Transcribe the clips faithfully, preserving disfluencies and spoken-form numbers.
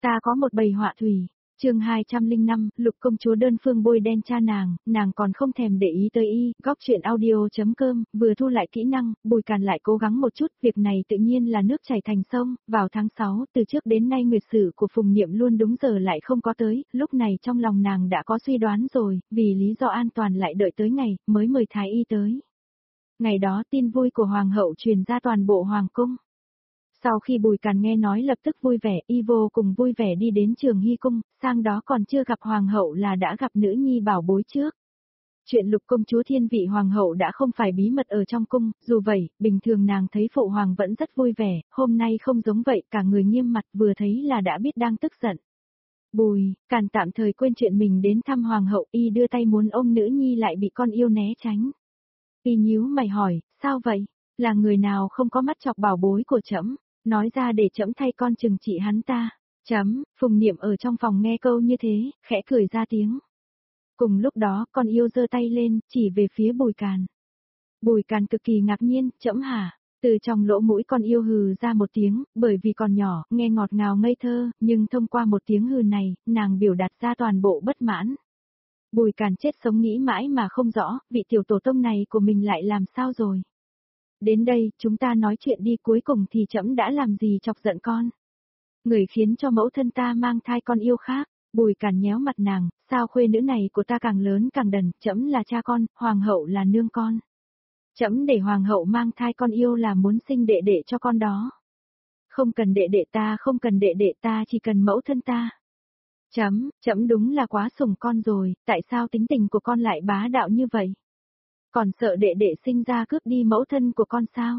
Ta có một bầy họa thủy. Chương hai trăm lẻ năm, Lục công chúa đơn phương bôi đen cha nàng, nàng còn không thèm để ý tới y, góc chuyện audio.com, vừa thu lại kỹ năng, Bùi Càn lại cố gắng một chút, việc này tự nhiên là nước chảy thành sông, vào tháng sáu, từ trước đến nay nguyệt sử của Phùng Niệm luôn đúng giờ lại không có tới, lúc này trong lòng nàng đã có suy đoán rồi, vì lý do an toàn lại đợi tới ngày, mới mời thái y tới. Ngày đó tin vui của hoàng hậu truyền ra toàn bộ hoàng cung. Sau khi Bùi Càn nghe nói lập tức vui vẻ, y vô cùng vui vẻ đi đến Trường Hy cung, sang đó còn chưa gặp hoàng hậu là đã gặp nữ nhi bảo bối trước. Chuyện Lục công chúa thiên vị hoàng hậu đã không phải bí mật ở trong cung, dù vậy, bình thường nàng thấy phụ hoàng vẫn rất vui vẻ, hôm nay không giống vậy, cả người nghiêm mặt vừa thấy là đã biết đang tức giận. Bùi Càn tạm thời quên chuyện mình đến thăm hoàng hậu, y đưa tay muốn ôm nữ nhi lại bị con yêu né tránh. Y nhíu mày hỏi, sao vậy? Là người nào không có mắt chọc bảo bối của trẫm? Nói ra để trẫm thay con trừng trị hắn ta. Chấm, Phùng Niệm ở trong phòng nghe câu như thế, khẽ cười ra tiếng. Cùng lúc đó, con yêu giơ tay lên, chỉ về phía Bùi Càn. Bùi Càn cực kỳ ngạc nhiên, trẫm hả? Từ trong lỗ mũi con yêu hừ ra một tiếng, bởi vì còn nhỏ, nghe ngọt ngào ngây thơ, nhưng thông qua một tiếng hừ này, nàng biểu đạt ra toàn bộ bất mãn. Bùi Càn chết sống nghĩ mãi mà không rõ, vị tiểu tổ tông này của mình lại làm sao rồi? Đến đây, chúng ta nói chuyện đi, cuối cùng thì trẫm đã làm gì chọc giận con? Người khiến cho mẫu thân ta mang thai con yêu khác. Bùi Càn nhéo mặt nàng, sao khuê nữ này của ta càng lớn càng đần, trẫm là cha con, hoàng hậu là nương con. Trẫm để hoàng hậu mang thai con yêu là muốn sinh đệ đệ cho con đó. Không cần đệ đệ ta, không cần đệ đệ ta, chỉ cần mẫu thân ta. Chấm, trẫm đúng là quá sủng con rồi, tại sao tính tình của con lại bá đạo như vậy? Còn sợ đệ đệ sinh ra cướp đi mẫu thân của con sao?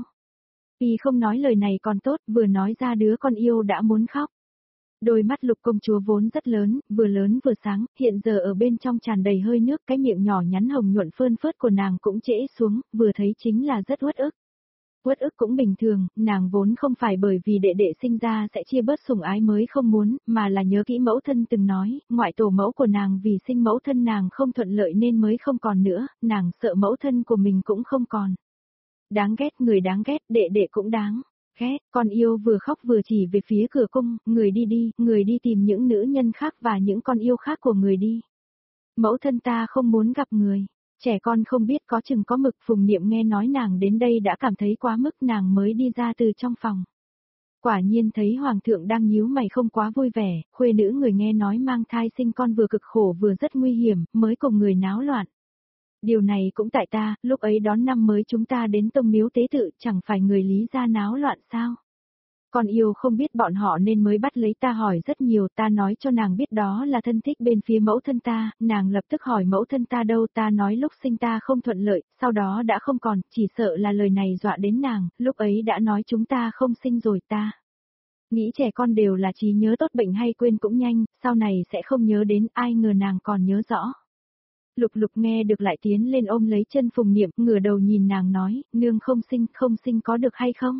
Y không nói lời này còn tốt, vừa nói ra đứa con yêu đã muốn khóc. Đôi mắt Lục công chúa vốn rất lớn, vừa lớn vừa sáng, hiện giờ ở bên trong tràn đầy hơi nước, cái miệng nhỏ nhắn hồng nhuận phơn phớt của nàng cũng trễ xuống, vừa thấy chính là rất uất ức. Uất ức cũng bình thường, nàng vốn không phải bởi vì đệ đệ sinh ra sẽ chia bớt sủng ái mới không muốn, mà là nhớ kỹ mẫu thân từng nói, ngoại tổ mẫu của nàng vì sinh mẫu thân nàng không thuận lợi nên mới không còn nữa, nàng sợ mẫu thân của mình cũng không còn. Đáng ghét, người đáng ghét, đệ đệ cũng đáng ghét. Con yêu vừa khóc vừa chỉ về phía cửa cung, người đi đi, người đi tìm những nữ nhân khác và những con yêu khác của người đi. Mẫu thân ta không muốn gặp người. Trẻ con không biết có chừng có mực. Phùng Niệm nghe nói nàng đến đây đã cảm thấy quá mức, nàng mới đi ra từ trong phòng. Quả nhiên thấy hoàng thượng đang nhíu mày không quá vui vẻ, khuê nữ người nghe nói mang thai sinh con vừa cực khổ vừa rất nguy hiểm, mới cùng người náo loạn. Điều này cũng tại ta, lúc ấy đón năm mới chúng ta đến tông miếu tế tự, chẳng phải người Lý gia náo loạn sao? Con yêu không biết bọn họ nên mới bắt lấy ta hỏi rất nhiều, ta nói cho nàng biết đó là thân thích bên phía mẫu thân ta, nàng lập tức hỏi mẫu thân ta đâu, ta nói lúc sinh ta không thuận lợi, sau đó đã không còn, chỉ sợ là lời này dọa đến nàng, lúc ấy đã nói chúng ta không sinh rồi ta. Nghĩ trẻ con đều là trí nhớ tốt, bệnh hay quên cũng nhanh, sau này sẽ không nhớ đến, ai ngờ nàng còn nhớ rõ. Lục Lục nghe được lại tiến lên ôm lấy chân Phùng Niệm, ngửa đầu nhìn nàng nói, nương không sinh, không sinh có được hay không?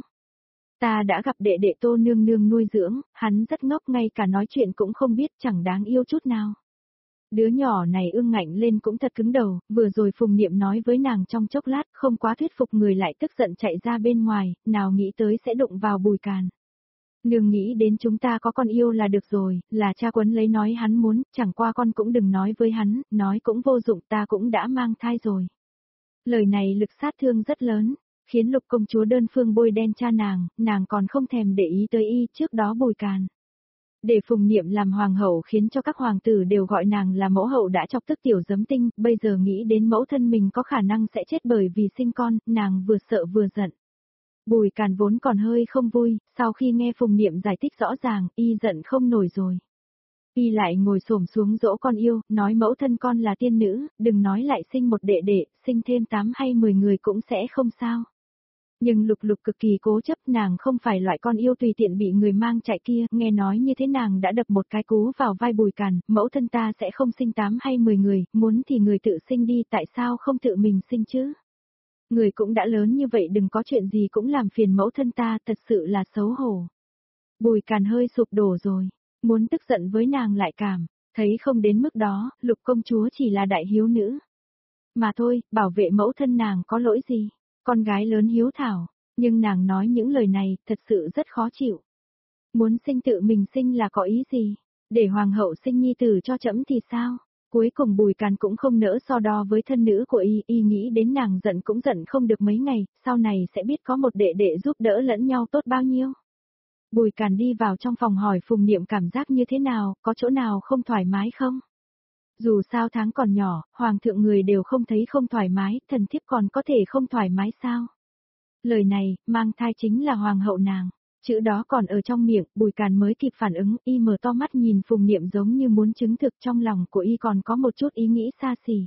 Ta đã gặp đệ đệ Tô nương nương nuôi dưỡng, hắn rất ngốc, ngay cả nói chuyện cũng không biết, chẳng đáng yêu chút nào. Đứa nhỏ này ương ngạnh lên cũng thật cứng đầu, vừa rồi Phùng Niệm nói với nàng trong chốc lát, không quá thuyết phục, người lại tức giận chạy ra bên ngoài, nào nghĩ tới sẽ đụng vào Bùi Càn. Nương nghĩ đến chúng ta có con yêu là được rồi, là cha Quấn lấy nói hắn muốn, chẳng qua con cũng đừng nói với hắn, nói cũng vô dụng, ta cũng đã mang thai rồi. Lời này lực sát thương rất lớn, khiến Lục công chúa đơn phương bôi đen cha nàng, nàng còn không thèm để ý tới y, trước đó Bùi Càn. Để Phùng Niệm làm hoàng hậu khiến cho các hoàng tử đều gọi nàng là mẫu hậu đã chọc tức tiểu giấm tinh, bây giờ nghĩ đến mẫu thân mình có khả năng sẽ chết bởi vì sinh con, nàng vừa sợ vừa giận. Bùi Càn vốn còn hơi không vui, sau khi nghe Phùng Niệm giải thích rõ ràng, y giận không nổi rồi. Y lại ngồi xổm xuống dỗ con yêu, nói mẫu thân con là tiên nữ, đừng nói lại sinh một đệ đệ, sinh thêm tám hay mười người cũng sẽ không sao. Nhưng Lục Lục cực kỳ cố chấp, nàng không phải loại con yêu tùy tiện bị người mang chạy kia, nghe nói như thế nàng đã đập một cái cú vào vai Bùi Càn, mẫu thân ta sẽ không sinh tám hay mười người, muốn thì người tự sinh đi, tại sao không tự mình sinh chứ? Người cũng đã lớn như vậy, đừng có chuyện gì cũng làm phiền mẫu thân ta, thật sự là xấu hổ. Bùi Càn hơi sụp đổ rồi, muốn tức giận với nàng lại cảm, thấy không đến mức đó, Lục công chúa chỉ là đại hiếu nữ. Mà thôi, bảo vệ mẫu thân nàng có lỗi gì, con gái lớn hiếu thảo, nhưng nàng nói những lời này thật sự rất khó chịu. Muốn sinh tự mình sinh là có ý gì? Để hoàng hậu sinh nhi tử cho trẫm thì sao? Cuối cùng Bùi Càn cũng không nỡ so đo với thân nữ của y, y nghĩ đến nàng giận cũng giận không được mấy ngày, sau này sẽ biết có một đệ đệ giúp đỡ lẫn nhau tốt bao nhiêu. Bùi Càn đi vào trong phòng hỏi Phùng Niệm cảm giác như thế nào, có chỗ nào không thoải mái không? Dù sao tháng còn nhỏ, hoàng thượng người đều không thấy không thoải mái, thần thiếp còn có thể không thoải mái sao? Lời này, mang thai chính là hoàng hậu nàng. Chữ đó còn ở trong miệng, Bùi Càn mới kịp phản ứng, y mở to mắt nhìn Phùng Niệm giống như muốn chứng thực trong lòng của y còn có một chút ý nghĩ xa xỉ.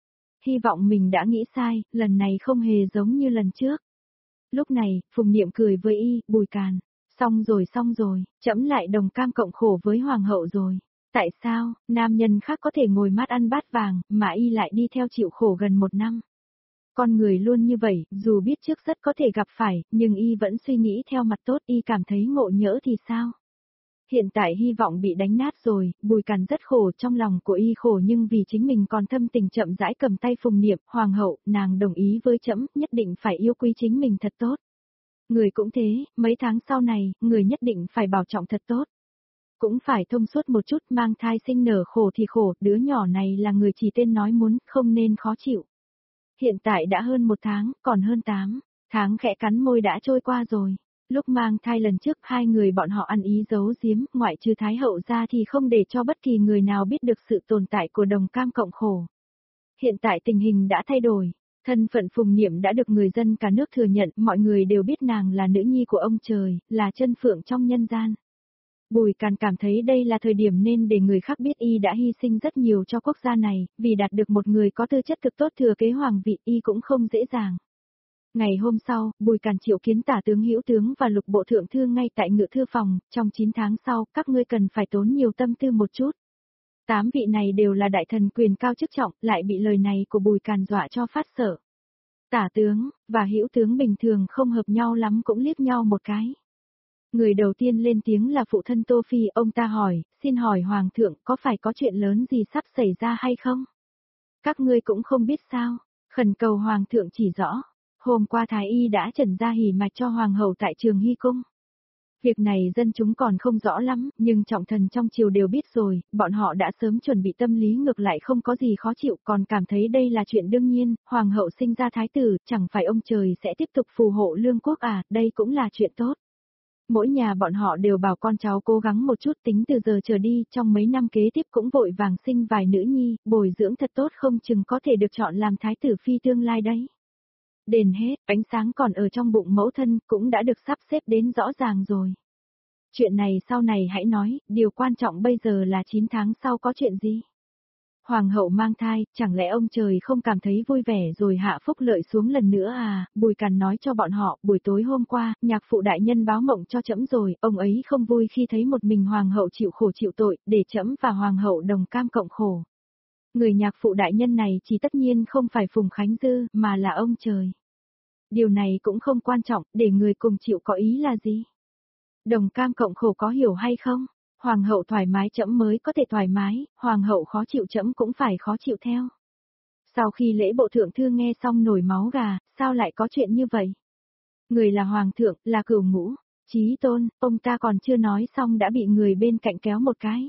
Hy vọng mình đã nghĩ sai, lần này không hề giống như lần trước. Lúc này, Phùng Niệm cười với y, Bùi Càn, xong rồi xong rồi, trẫm lại đồng cam cộng khổ với hoàng hậu rồi. Tại sao, nam nhân khác có thể ngồi mát ăn bát vàng, mà y lại đi theo chịu khổ gần một năm? Con người luôn như vậy, dù biết trước rất có thể gặp phải, nhưng y vẫn suy nghĩ theo mặt tốt, y cảm thấy ngộ nhỡ thì sao? Hiện tại hy vọng bị đánh nát rồi, Bùi Càn rất khổ, trong lòng của y khổ nhưng vì chính mình còn thâm tình chậm rãi cầm tay Phùng Niệm, hoàng hậu, nàng đồng ý với trẫm, nhất định phải yêu quý chính mình thật tốt. Người cũng thế, mấy tháng sau này, người nhất định phải bảo trọng thật tốt. Cũng phải thông suốt một chút, mang thai sinh nở khổ thì khổ, đứa nhỏ này là người chỉ tên nói muốn, không nên khó chịu. Hiện tại đã hơn một tháng, còn hơn tám tháng khẽ cắn môi đã trôi qua rồi. Lúc mang thai lần trước hai người bọn họ ăn ý giấu giếm, ngoại trừ Thái hậu ra thì không để cho bất kỳ người nào biết được sự tồn tại của đồng cam cộng khổ. Hiện tại tình hình đã thay đổi, thân phận Phùng Niệm đã được người dân cả nước thừa nhận, mọi người đều biết nàng là nữ nhi của ông trời, là chân phượng trong nhân gian. Bùi Càn cảm thấy đây là thời điểm nên để người khác biết y đã hy sinh rất nhiều cho quốc gia này, vì đạt được một người có tư chất cực tốt thừa kế hoàng vị y cũng không dễ dàng. Ngày hôm sau, Bùi Càn triệu kiến tả tướng Hữu tướng và lục bộ thượng thư ngay tại ngự thư phòng, trong chín tháng sau, các ngươi cần phải tốn nhiều tâm tư một chút. Tám vị này đều là đại thần quyền cao chức trọng, lại bị lời này của Bùi Càn dọa cho phát sợ. Tả tướng, và Hữu tướng bình thường không hợp nhau lắm cũng liếc nhau một cái. Người đầu tiên lên tiếng là phụ thân Tô Phi, ông ta hỏi, xin hỏi Hoàng thượng có phải có chuyện lớn gì sắp xảy ra hay không? Các ngươi cũng không biết sao, khẩn cầu Hoàng thượng chỉ rõ. Hôm qua Thái Y đã trần ra hỉ mạch cho Hoàng hậu tại Trường Hy Cung. Việc này dân chúng còn không rõ lắm, nhưng trọng thần trong triều đều biết rồi, bọn họ đã sớm chuẩn bị tâm lý ngược lại không có gì khó chịu, còn cảm thấy đây là chuyện đương nhiên, Hoàng hậu sinh ra thái tử, chẳng phải ông trời sẽ tiếp tục phù hộ lương quốc à, đây cũng là chuyện tốt. Mỗi nhà bọn họ đều bảo con cháu cố gắng một chút, tính từ giờ trở đi, trong mấy năm kế tiếp cũng vội vàng sinh vài nữ nhi, bồi dưỡng thật tốt không chừng có thể được chọn làm thái tử phi tương lai đấy. Đền hết, ánh sáng còn ở trong bụng mẫu thân, cũng đã được sắp xếp đến rõ ràng rồi. Chuyện này sau này hãy nói, điều quan trọng bây giờ là chín tháng sau có chuyện gì? Hoàng hậu mang thai, chẳng lẽ ông trời không cảm thấy vui vẻ rồi hạ phúc lợi xuống lần nữa à? Bùi Càn nói cho bọn họ, buổi tối hôm qua, nhạc phụ đại nhân báo mộng cho trẫm rồi, ông ấy không vui khi thấy một mình hoàng hậu chịu khổ chịu tội, để trẫm và hoàng hậu đồng cam cộng khổ. Người nhạc phụ đại nhân này chỉ tất nhiên không phải Phùng Khánh Dư, mà là ông trời. Điều này cũng không quan trọng, để người cùng chịu có ý là gì? Đồng cam cộng khổ có hiểu hay không? Hoàng hậu thoải mái trẫm mới có thể thoải mái, hoàng hậu khó chịu trẫm cũng phải khó chịu theo. Sau khi lễ bộ thượng thư nghe xong nổi máu gà, sao lại có chuyện như vậy? Người là hoàng thượng, là cửu ngũ, Chí Tôn, ông ta còn chưa nói xong đã bị người bên cạnh kéo một cái.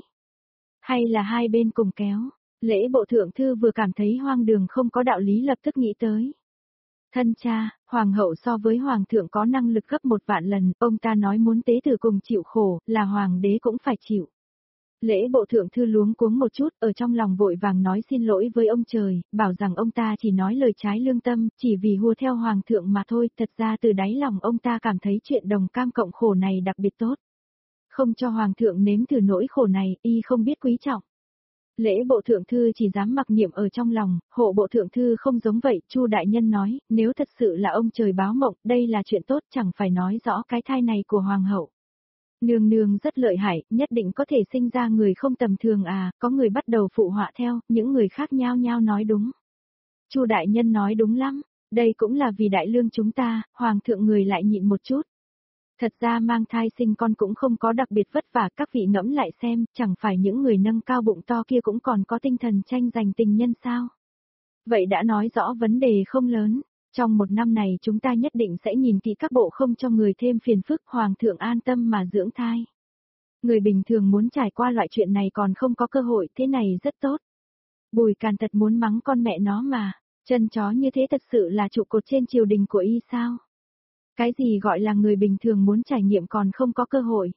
Hay là hai bên cùng kéo? Lễ bộ thượng thư vừa cảm thấy hoang đường không có đạo lý lập tức nghĩ tới. Thân cha, hoàng hậu so với hoàng thượng có năng lực gấp một vạn lần, ông ta nói muốn tế tử cùng chịu khổ, là hoàng đế cũng phải chịu. Lễ bộ thượng thư luống cuống một chút, ở trong lòng vội vàng nói xin lỗi với ông trời, bảo rằng ông ta chỉ nói lời trái lương tâm, chỉ vì hùa theo hoàng thượng mà thôi, thật ra từ đáy lòng ông ta cảm thấy chuyện đồng cam cộng khổ này đặc biệt tốt. Không cho hoàng thượng nếm thử nỗi khổ này, y không biết quý trọng. Lễ bộ thượng thư chỉ dám mặc niệm ở trong lòng, hộ bộ thượng thư không giống vậy, Chu đại nhân nói, nếu thật sự là ông trời báo mộng, đây là chuyện tốt, chẳng phải nói rõ cái thai này của hoàng hậu. Nương nương rất lợi hại, nhất định có thể sinh ra người không tầm thường à, có người bắt đầu phụ họa theo, những người khác nhao nhao nói đúng. Chu đại nhân nói đúng lắm, đây cũng là vì đại lương chúng ta, hoàng thượng người lại nhịn một chút. Thật ra mang thai sinh con cũng không có đặc biệt vất vả, các vị ngẫm lại xem, chẳng phải những người nâng cao bụng to kia cũng còn có tinh thần tranh giành tình nhân sao? Vậy đã nói rõ vấn đề không lớn, trong một năm này chúng ta nhất định sẽ nhìn kỹ các bộ không cho người thêm phiền phức, hoàng thượng an tâm mà dưỡng thai. Người bình thường muốn trải qua loại chuyện này còn không có cơ hội, thế này rất tốt. Bùi Càn thật muốn mắng con mẹ nó mà, chân chó như thế thật sự là trụ cột trên triều đình của y sao? Cái gì gọi là người bình thường muốn trải nghiệm còn không có cơ hội?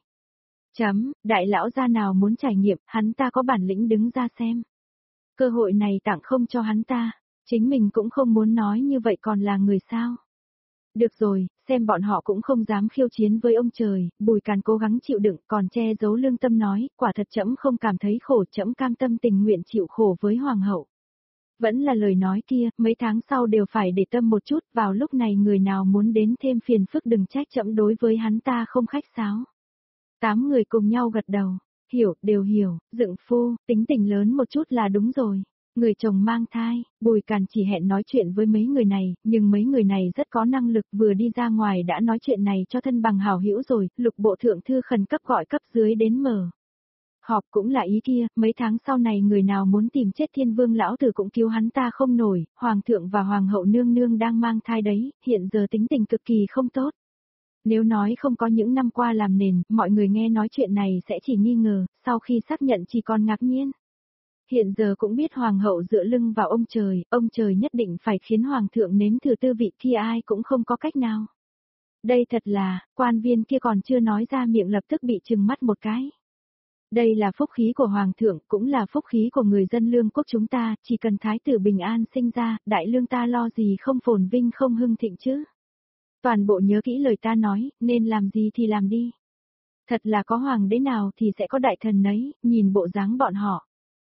Chấm, đại lão gia nào muốn trải nghiệm, hắn ta có bản lĩnh đứng ra xem. Cơ hội này tặng không cho hắn ta, chính mình cũng không muốn nói như vậy còn là người sao? Được rồi, xem bọn họ cũng không dám khiêu chiến với ông trời, Bùi Càn cố gắng chịu đựng còn che giấu lương tâm nói, quả thật trẫm không cảm thấy khổ, trẫm cam tâm tình nguyện chịu khổ với hoàng hậu. Vẫn là lời nói kia, mấy tháng sau đều phải để tâm một chút, vào lúc này người nào muốn đến thêm phiền phức đừng trách trẫm đối với hắn ta không khách sáo. Tám người cùng nhau gật đầu, hiểu, đều hiểu, dựng phu, tính tình lớn một chút là đúng rồi. Người chồng mang thai, Bùi Càn chỉ hẹn nói chuyện với mấy người này, nhưng mấy người này rất có năng lực vừa đi ra ngoài đã nói chuyện này cho thân bằng hảo hữu rồi, lục bộ thượng thư khẩn cấp gọi cấp dưới đến mở. Họp cũng là ý kia, mấy tháng sau này người nào muốn tìm chết thiên vương lão tử cũng cứu hắn ta không nổi, hoàng thượng và hoàng hậu nương nương đang mang thai đấy, hiện giờ tính tình cực kỳ không tốt. Nếu nói không có những năm qua làm nền, mọi người nghe nói chuyện này sẽ chỉ nghi ngờ, sau khi xác nhận chỉ còn ngạc nhiên. Hiện giờ cũng biết hoàng hậu dựa lưng vào ông trời, ông trời nhất định phải khiến hoàng thượng nếm thử tư vị kia ai cũng không có cách nào. Đây thật là, quan viên kia còn chưa nói ra miệng lập tức bị trừng mắt một cái. Đây là phúc khí của hoàng thượng, cũng là phúc khí của người dân lương quốc chúng ta, chỉ cần thái tử bình an sinh ra, đại lương ta lo gì không phồn vinh không hưng thịnh chứ. Toàn bộ nhớ kỹ lời ta nói, nên làm gì thì làm đi. Thật là có hoàng đế nào thì sẽ có đại thần nấy, nhìn bộ dáng bọn họ.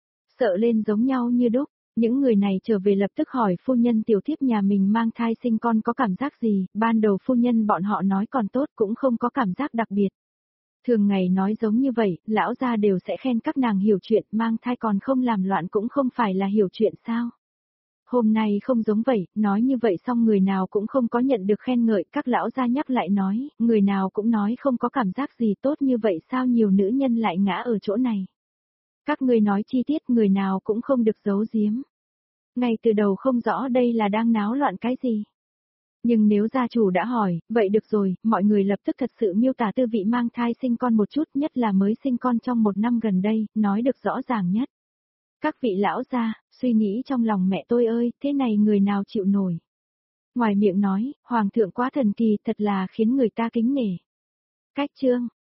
Sợ lên giống nhau như đúc, những người này trở về lập tức hỏi phu nhân tiểu thiếp nhà mình mang thai sinh con có cảm giác gì, ban đầu phu nhân bọn họ nói còn tốt cũng không có cảm giác đặc biệt. Thường ngày nói giống như vậy, lão gia đều sẽ khen các nàng hiểu chuyện, mang thai còn không làm loạn cũng không phải là hiểu chuyện sao. Hôm nay không giống vậy, nói như vậy xong người nào cũng không có nhận được khen ngợi, các lão gia nhắc lại nói, người nào cũng nói không có cảm giác gì tốt như vậy sao nhiều nữ nhân lại ngã ở chỗ này. Các ngươi nói chi tiết người nào cũng không được giấu giếm. Ngay từ đầu không rõ đây là đang náo loạn cái gì. Nhưng nếu gia chủ đã hỏi, vậy được rồi, mọi người lập tức thật sự miêu tả tư vị mang thai sinh con một chút, nhất là mới sinh con trong một năm gần đây, nói được rõ ràng nhất. Các vị lão gia, suy nghĩ trong lòng mẹ tôi ơi, thế này người nào chịu nổi. Ngoài miệng nói, hoàng thượng quá thần kỳ thật là khiến người ta kính nể. Cách chương